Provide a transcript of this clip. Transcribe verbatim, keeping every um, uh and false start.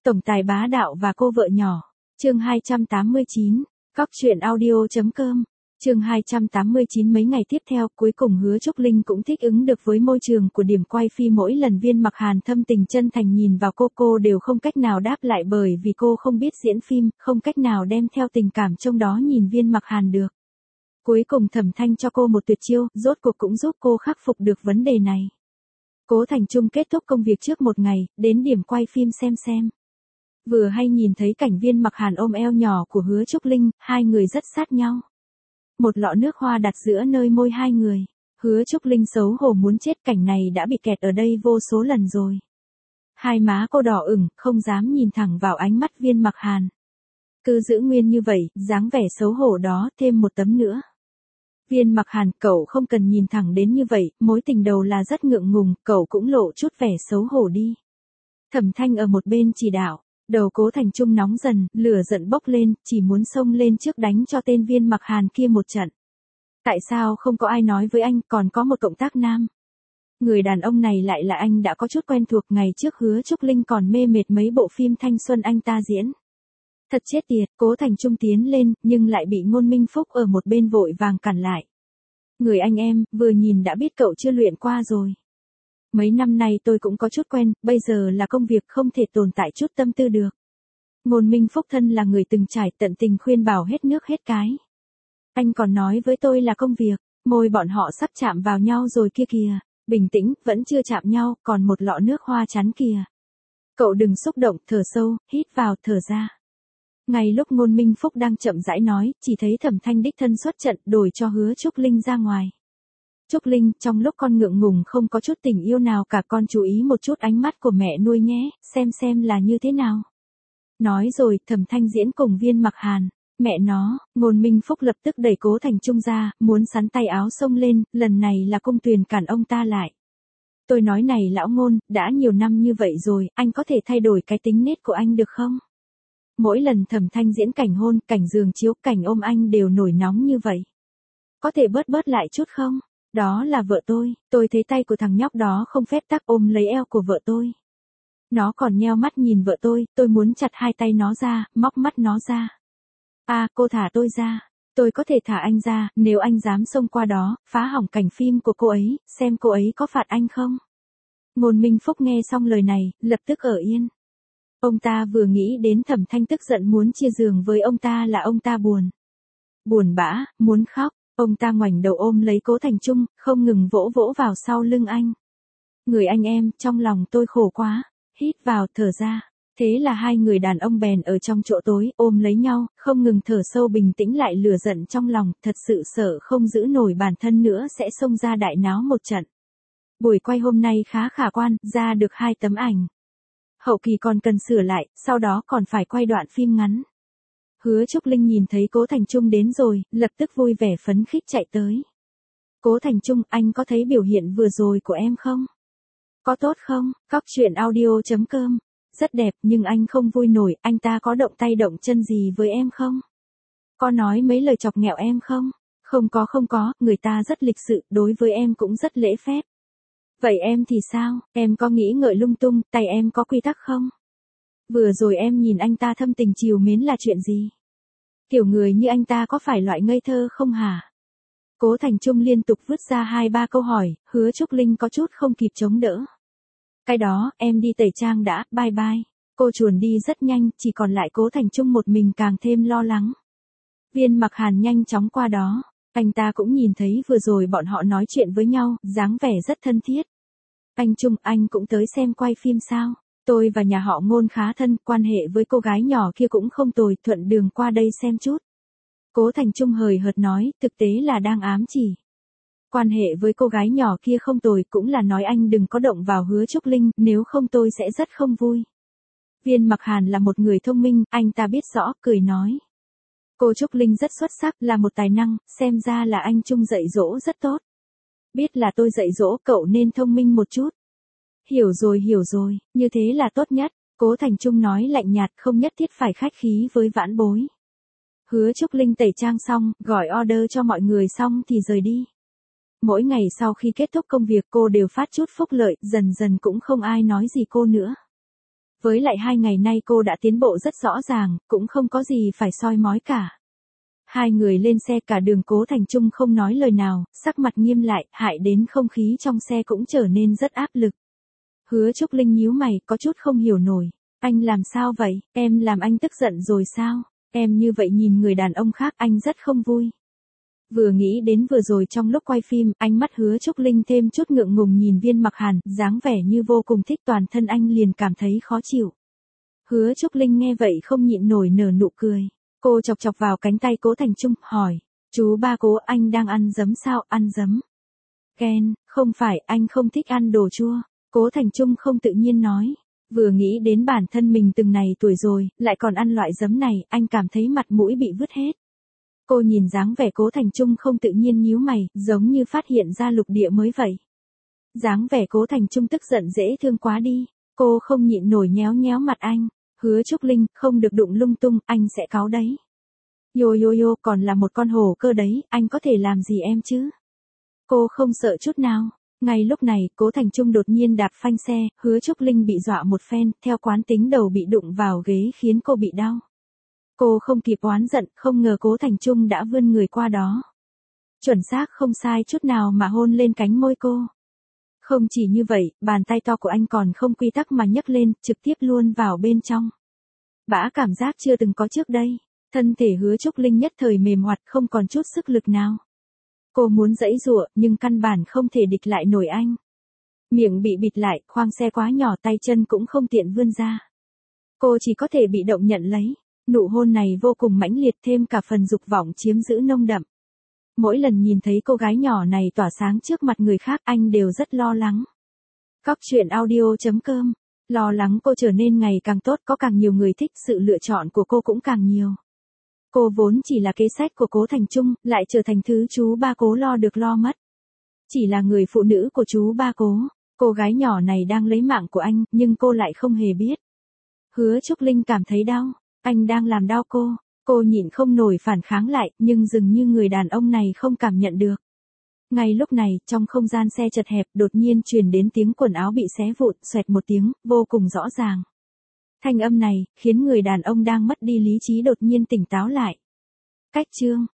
Tổng tài bá đạo và cô vợ nhỏ. Chương hai trăm tám mươi chín. Cóc truyện audio.com. Chương hai trăm tám mươi chín. Mấy ngày tiếp theo, cuối cùng Hứa Trúc Linh cũng thích ứng được với môi trường của điểm quay phim. Mỗi lần Viên Mặc Hàn thâm tình chân thành nhìn vào cô, cô đều không cách nào đáp lại bởi vì cô không biết diễn phim, không cách nào đem theo tình cảm trong đó nhìn Viên Mặc Hàn được. Cuối cùng Thẩm Thanh cho cô một tuyệt chiêu, rốt cuộc cũng giúp cô khắc phục được vấn đề này. Cố Thành Trung kết thúc công việc trước một ngày, đến điểm quay phim xem xem. Vừa hay nhìn thấy cảnh Viên Mặc Hàn ôm eo nhỏ của Hứa Trúc Linh, hai người rất sát nhau. Một lọ nước hoa đặt giữa nơi môi hai người. Hứa Trúc Linh xấu hổ muốn chết, cảnh này đã bị kẹt ở đây vô số lần rồi. Hai má cô đỏ ửng, không dám nhìn thẳng vào ánh mắt Viên Mặc Hàn. Cứ giữ nguyên như vậy, dáng vẻ xấu hổ đó, thêm một tấm nữa. Viên Mặc Hàn, cậu không cần nhìn thẳng đến như vậy, mối tình đầu là rất ngượng ngùng, cậu cũng lộ chút vẻ xấu hổ đi. Thẩm Thanh ở một bên chỉ đạo, đầu Cố Thành Trung nóng dần, lửa giận bốc lên, chỉ muốn xông lên trước đánh cho tên Viên Mặc Hàn kia một trận. Tại sao không có ai nói với anh, còn có một cộng tác nam? Người đàn ông này lại là anh đã có chút quen thuộc, ngày trước Hứa Trúc Linh còn mê mệt mấy bộ phim thanh xuân anh ta diễn. Thật chết tiệt, Cố Thành Trung tiến lên, nhưng lại bị Ngôn Minh Phúc ở một bên vội vàng cản lại. Người anh em, vừa nhìn đã biết cậu chưa luyện qua rồi. Mấy năm nay tôi cũng có chút quen, bây giờ là công việc không thể tồn tại chút tâm tư được. Ngôn Minh Phúc thân là người từng trải, tận tình khuyên bảo hết nước hết cái. Anh còn nói với tôi là công việc, môi bọn họ sắp chạm vào nhau rồi kia kìa, bình tĩnh, vẫn chưa chạm nhau, còn một lọ nước hoa chắn kìa. Cậu đừng xúc động, thở sâu, hít vào, thở ra. Ngay lúc Ngôn Minh Phúc đang chậm rãi nói, chỉ thấy Thẩm Thanh đích thân xuất trận, đổi cho Hứa Trúc Linh ra ngoài. Trúc Linh, trong lúc con ngượng ngùng không có chút tình yêu nào cả, con chú ý một chút ánh mắt của mẹ nuôi nhé, xem xem là như thế nào. Nói rồi, Thẩm Thanh diễn cùng Viên Mặc Hàn. Mẹ nó, Ngôn Minh Phúc lập tức đẩy Cố Thành Trung ra, muốn sắn tay áo xông lên, lần này là Cung Tuyền cản ông ta lại. Tôi nói này lão Ngôn, đã nhiều năm như vậy rồi, anh có thể thay đổi cái tính nết của anh được không? Mỗi lần Thẩm Thanh diễn cảnh hôn, cảnh giường chiếu, cảnh ôm anh đều nổi nóng như vậy. Có thể bớt bớt lại chút không? Đó là vợ tôi, tôi thấy tay của thằng nhóc đó không phép tắc ôm lấy eo của vợ tôi. Nó còn nheo mắt nhìn vợ tôi, tôi muốn chặt hai tay nó ra, móc mắt nó ra. À, cô thả tôi ra, tôi có thể thả anh ra, nếu anh dám xông qua đó, phá hỏng cảnh phim của cô ấy, xem cô ấy có phạt anh không? Ngôn Minh Phúc nghe xong lời này, lập tức ở yên. Ông ta vừa nghĩ đến Thẩm Thanh tức giận muốn chia giường với ông ta là ông ta buồn. Buồn bã, muốn khóc, ông ta ngoảnh đầu ôm lấy Cố Thành Trung, không ngừng vỗ vỗ vào sau lưng anh. Người anh em, trong lòng tôi khổ quá, hít vào, thở ra. Thế là hai người đàn ông bèn ở trong chỗ tối, ôm lấy nhau, không ngừng thở sâu, bình tĩnh lại lửa giận trong lòng, thật sự sợ không giữ nổi bản thân nữa sẽ xông ra đại náo một trận. Buổi quay hôm nay khá khả quan, ra được hai tấm ảnh. Hậu kỳ còn cần sửa lại, sau đó còn phải quay đoạn phim ngắn. Hứa Trúc Linh nhìn thấy Cố Thành Trung đến rồi, lập tức vui vẻ phấn khích chạy tới. Cố Thành Trung, anh có thấy biểu hiện vừa rồi của em không? Có tốt không? Cóc truyện audio.com. Rất đẹp, nhưng anh không vui nổi, anh ta có động tay động chân gì với em không? Có nói mấy lời chọc ghẹo em không? Không có không có, người ta rất lịch sự, đối với em cũng rất lễ phép. Vậy em thì sao, em có nghĩ ngợi lung tung, tay em có quy tắc không? Vừa rồi em nhìn anh ta thâm tình trìu mến là chuyện gì? Kiểu người như anh ta có phải loại ngây thơ không hả? Cố Thành Trung liên tục vứt ra hai ba câu hỏi, Hứa Trúc Linh có chút không kịp chống đỡ. Cái đó, em đi tẩy trang đã, bye bye. Cô chuồn đi rất nhanh, chỉ còn lại Cố Thành Trung một mình càng thêm lo lắng. Viên Mặc Hàn nhanh chóng qua đó, anh ta cũng nhìn thấy vừa rồi bọn họ nói chuyện với nhau, dáng vẻ rất thân thiết. Anh Trung, anh cũng tới xem quay phim sao? Tôi và nhà họ Ngôn khá thân, quan hệ với cô gái nhỏ kia cũng không tồi, thuận đường qua đây xem chút. Cố Thành Trung hời hợt nói, thực tế là đang ám chỉ. Quan hệ với cô gái nhỏ kia không tồi, cũng là nói anh đừng có động vào Hứa Trúc Linh, nếu không tôi sẽ rất không vui. Viên Mặc Hàn là một người thông minh, anh ta biết rõ, cười nói. Cô Trúc Linh rất xuất sắc, là một tài năng, xem ra là anh Trung dạy dỗ rất tốt. Biết là tôi dạy dỗ cậu nên thông minh một chút. Hiểu rồi hiểu rồi, như thế là tốt nhất, Cố Thành Trung nói lạnh nhạt, không nhất thiết phải khách khí với vãn bối. Hứa Trúc Linh tẩy trang xong, gọi order cho mọi người xong thì rời đi. Mỗi ngày sau khi kết thúc công việc cô đều phát chút phúc lợi, dần dần cũng không ai nói gì cô nữa. Với lại hai ngày nay cô đã tiến bộ rất rõ ràng, cũng không có gì phải soi mói cả. Hai người lên xe cả đường Cố Thành Trung không nói lời nào, sắc mặt nghiêm lại, hại đến không khí trong xe cũng trở nên rất áp lực. Hứa Trúc Linh nhíu mày, có chút không hiểu nổi. Anh làm sao vậy, em làm anh tức giận rồi sao? Em như vậy nhìn người đàn ông khác anh rất không vui. Vừa nghĩ đến vừa rồi trong lúc quay phim, ánh mắt Hứa Trúc Linh thêm chút ngượng ngùng nhìn Viên Mặc Hàn, dáng vẻ như vô cùng thích toàn thân anh liền cảm thấy khó chịu. Hứa Trúc Linh nghe vậy không nhịn nổi nở nụ cười. Cô chọc chọc vào cánh tay Cố Thành Trung, hỏi, chú ba Cố anh đang ăn giấm sao, ăn giấm? Ken, không phải, anh không thích ăn đồ chua. Cố Thành Trung không tự nhiên nói. Vừa nghĩ đến bản thân mình từng này tuổi rồi, lại còn ăn loại giấm này, anh cảm thấy mặt mũi bị vứt hết. Cô nhìn dáng vẻ Cố Thành Trung không tự nhiên nhíu mày, giống như phát hiện ra lục địa mới vậy. Dáng vẻ Cố Thành Trung tức giận dễ thương quá đi. Cô không nhịn nổi nhéo nhéo mặt anh. Hứa Trúc Linh, không được đụng lung tung, anh sẽ cáu đấy. Yo yo yo, còn là một con hổ cơ đấy, anh có thể làm gì em chứ? Cô không sợ chút nào. Ngay lúc này, Cố Thành Trung đột nhiên đạp phanh xe, Hứa Trúc Linh bị dọa một phen, theo quán tính đầu bị đụng vào ghế khiến cô bị đau. Cô không kịp oán giận, không ngờ Cố Thành Trung đã vươn người qua đó. Chuẩn xác không sai chút nào mà hôn lên cánh môi cô. Không chỉ như vậy, bàn tay to của anh còn không quy tắc mà nhấc lên, trực tiếp luôn vào bên trong. Bã cảm giác chưa từng có trước đây. Thân thể Hứa Trúc Linh nhất thời mềm hoạt, không còn chút sức lực nào. Cô muốn giãy giụa, nhưng căn bản không thể địch lại nổi anh. Miệng bị bịt lại, khoang xe quá nhỏ, tay chân cũng không tiện vươn ra. Cô chỉ có thể bị động nhận lấy. Nụ hôn này vô cùng mãnh liệt, thêm cả phần dục vọng chiếm giữ nông đậm. Mỗi lần nhìn thấy cô gái nhỏ này tỏa sáng trước mặt người khác, anh đều rất lo lắng. Cóc truyện audio chấm com. Lo lắng cô trở nên ngày càng tốt, có càng nhiều người thích, sự lựa chọn của cô cũng càng nhiều. Cô vốn chỉ là kế sách của Cố Thành Trung, lại trở thành thứ chú ba Cố lo được lo mất. Chỉ là người phụ nữ của chú ba Cố, cô gái nhỏ này đang lấy mạng của anh, nhưng cô lại không hề biết. Hứa Trúc Linh cảm thấy đau, anh đang làm đau cô. Cô nhịn không nổi phản kháng lại, nhưng dường như người đàn ông này không cảm nhận được. Ngay lúc này, trong không gian xe chật hẹp, đột nhiên truyền đến tiếng quần áo bị xé vụn, xoẹt một tiếng, vô cùng rõ ràng. Thanh âm này, khiến người đàn ông đang mất đi lý trí đột nhiên tỉnh táo lại. Cách chương